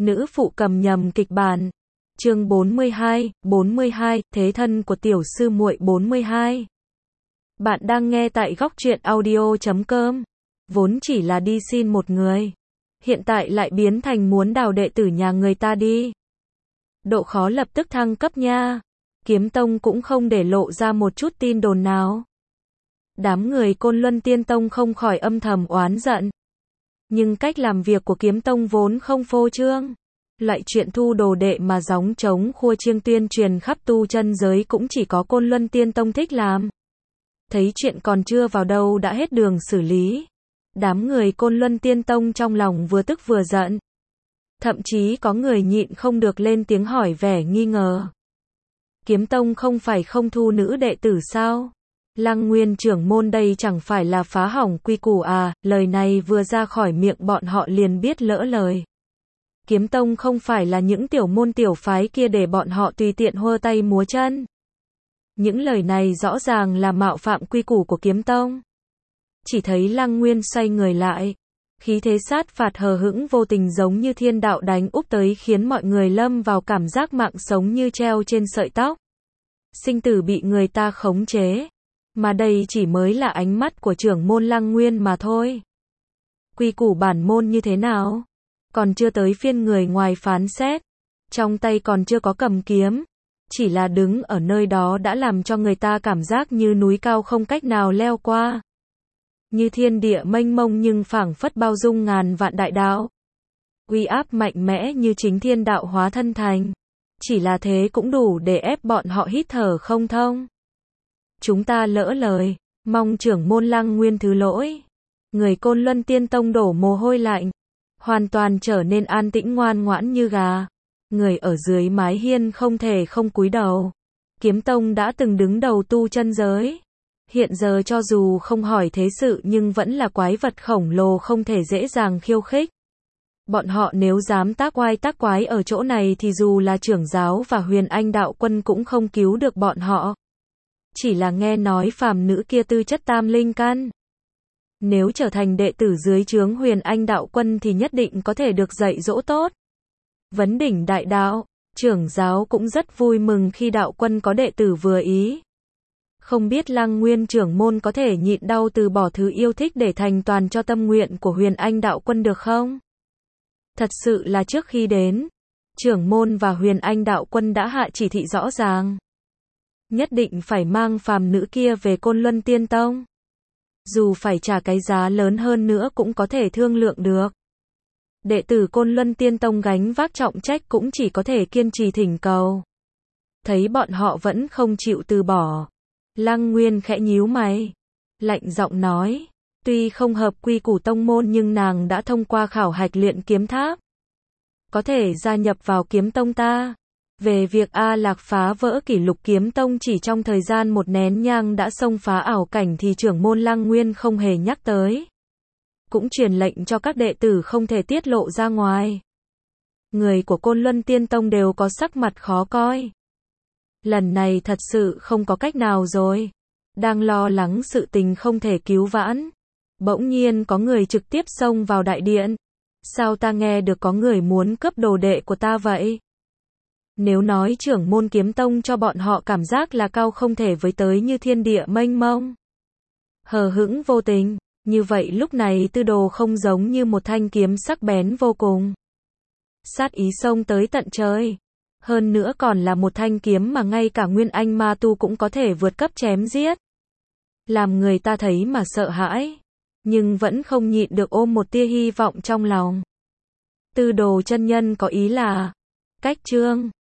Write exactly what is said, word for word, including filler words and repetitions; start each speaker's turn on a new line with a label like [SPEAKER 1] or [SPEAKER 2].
[SPEAKER 1] Nữ phụ cầm nhầm kịch bản. Chương bốn mươi hai, bốn mươi hai, thế thân của tiểu sư muội bốn mươi hai. Bạn đang nghe tại góc truyện audio chấm com. Vốn chỉ là đi xin một người, hiện tại lại biến thành muốn đào đệ tử nhà người ta đi. Độ khó lập tức thăng cấp nha. Kiếm Tông cũng không để lộ ra một chút tin đồn nào. Đám người Côn Luân Tiên Tông không khỏi âm thầm oán giận. Nhưng cách làm việc của Kiếm Tông vốn không phô trương. Loại chuyện thu đồ đệ mà gióng trống khua chiêng tuyên truyền khắp tu chân giới cũng chỉ có Côn Luân Tiên Tông thích làm. Thấy chuyện còn chưa vào đâu đã hết đường xử lý. Đám người Côn Luân Tiên Tông trong lòng vừa tức vừa giận. Thậm chí có người nhịn không được lên tiếng hỏi vẻ nghi ngờ. Kiếm Tông không phải không thu nữ đệ tử sao? Lăng Nguyên trưởng môn đây chẳng phải là phá hỏng quy củ à? Lời này vừa ra khỏi miệng bọn họ liền biết lỡ lời. Kiếm Tông không phải là những tiểu môn tiểu phái kia để bọn họ tùy tiện hơ tay múa chân. Những lời này rõ ràng là mạo phạm quy củ của Kiếm Tông. Chỉ thấy Lăng Nguyên xoay người lại, khí thế sát phạt hờ hững vô tình giống như thiên đạo đánh úp tới khiến mọi người lâm vào cảm giác mạng sống như treo trên sợi tóc. Sinh tử bị người ta khống chế. Mà đây chỉ mới là ánh mắt của trưởng môn Lăng Nguyên mà thôi. Quy củ bản môn như thế nào? Còn chưa tới phiên người ngoài phán xét. Trong tay còn chưa có cầm kiếm. Chỉ là đứng ở nơi đó đã làm cho người ta cảm giác như núi cao không cách nào leo qua. Như thiên địa mênh mông nhưng phảng phất bao dung ngàn vạn đại đạo. Uy áp mạnh mẽ như chính thiên đạo hóa thân thành. Chỉ là thế cũng đủ để ép bọn họ hít thở không thông. Chúng ta lỡ lời, mong trưởng môn Lăng Nguyên thứ lỗi. Người Côn Luân Tiên Tông đổ mồ hôi lạnh, hoàn toàn trở nên an tĩnh ngoan ngoãn như gà. Người ở dưới mái hiên không thể không cúi đầu. Kiếm Tông đã từng đứng đầu tu chân giới. Hiện giờ cho dù không hỏi thế sự nhưng vẫn là quái vật khổng lồ không thể dễ dàng khiêu khích. Bọn họ nếu dám tác oai tác quái ở chỗ này thì dù là trưởng giáo và Huyền Anh đạo quân cũng không cứu được bọn họ. Chỉ là nghe nói phàm nữ kia tư chất tam linh căn. Nếu trở thành đệ tử dưới trướng Huyền Anh đạo quân thì nhất định có thể được dạy dỗ tốt. Vấn đỉnh đại đạo, trưởng giáo cũng rất vui mừng khi đạo quân có đệ tử vừa ý. Không biết Lăng Nguyên trưởng môn có thể nhịn đau từ bỏ thứ yêu thích để thành toàn cho tâm nguyện của Huyền Anh đạo quân được không? Thật sự là trước khi đến, trưởng môn và Huyền Anh đạo quân đã hạ chỉ thị rõ ràng. Nhất định phải mang phàm nữ kia về Côn Luân Tiên Tông. Dù phải trả cái giá lớn hơn nữa cũng có thể thương lượng được. Đệ tử Côn Luân Tiên Tông gánh vác trọng trách cũng chỉ có thể kiên trì thỉnh cầu. Thấy bọn họ vẫn không chịu từ bỏ. Lăng Nguyên khẽ nhíu mày. Lạnh giọng nói. Tuy không hợp quy củ tông môn nhưng nàng đã thông qua khảo hạch luyện kiếm tháp. Có thể gia nhập vào kiếm tông ta. Về việc A Lạc phá vỡ kỷ lục kiếm tông chỉ trong thời gian một nén nhang đã xông phá ảo cảnh thì trưởng môn Lăng Nguyên không hề nhắc tới. Cũng truyền lệnh cho các đệ tử không thể tiết lộ ra ngoài. Người của Côn Luân Tiên Tông đều có sắc mặt khó coi. Lần này thật sự không có cách nào rồi. Đang lo lắng sự tình không thể cứu vãn. Bỗng nhiên có người trực tiếp xông vào đại điện. Sao ta nghe được có người muốn cướp đồ đệ của ta vậy? Nếu nói trưởng môn Kiếm Tông cho bọn họ cảm giác là cao không thể với tới như thiên địa mênh mông. Hờ hững vô tình. Như vậy lúc này Tư Đồ không giống như một thanh kiếm sắc bén vô cùng. Sát ý xông tới tận trời. Hơn nữa còn là một thanh kiếm mà ngay cả Nguyên Anh ma tu cũng có thể vượt cấp chém giết. Làm người ta thấy mà sợ hãi. Nhưng vẫn không nhịn được ôm một tia hy vọng trong lòng. Tư Đồ chân nhân có ý là cách chương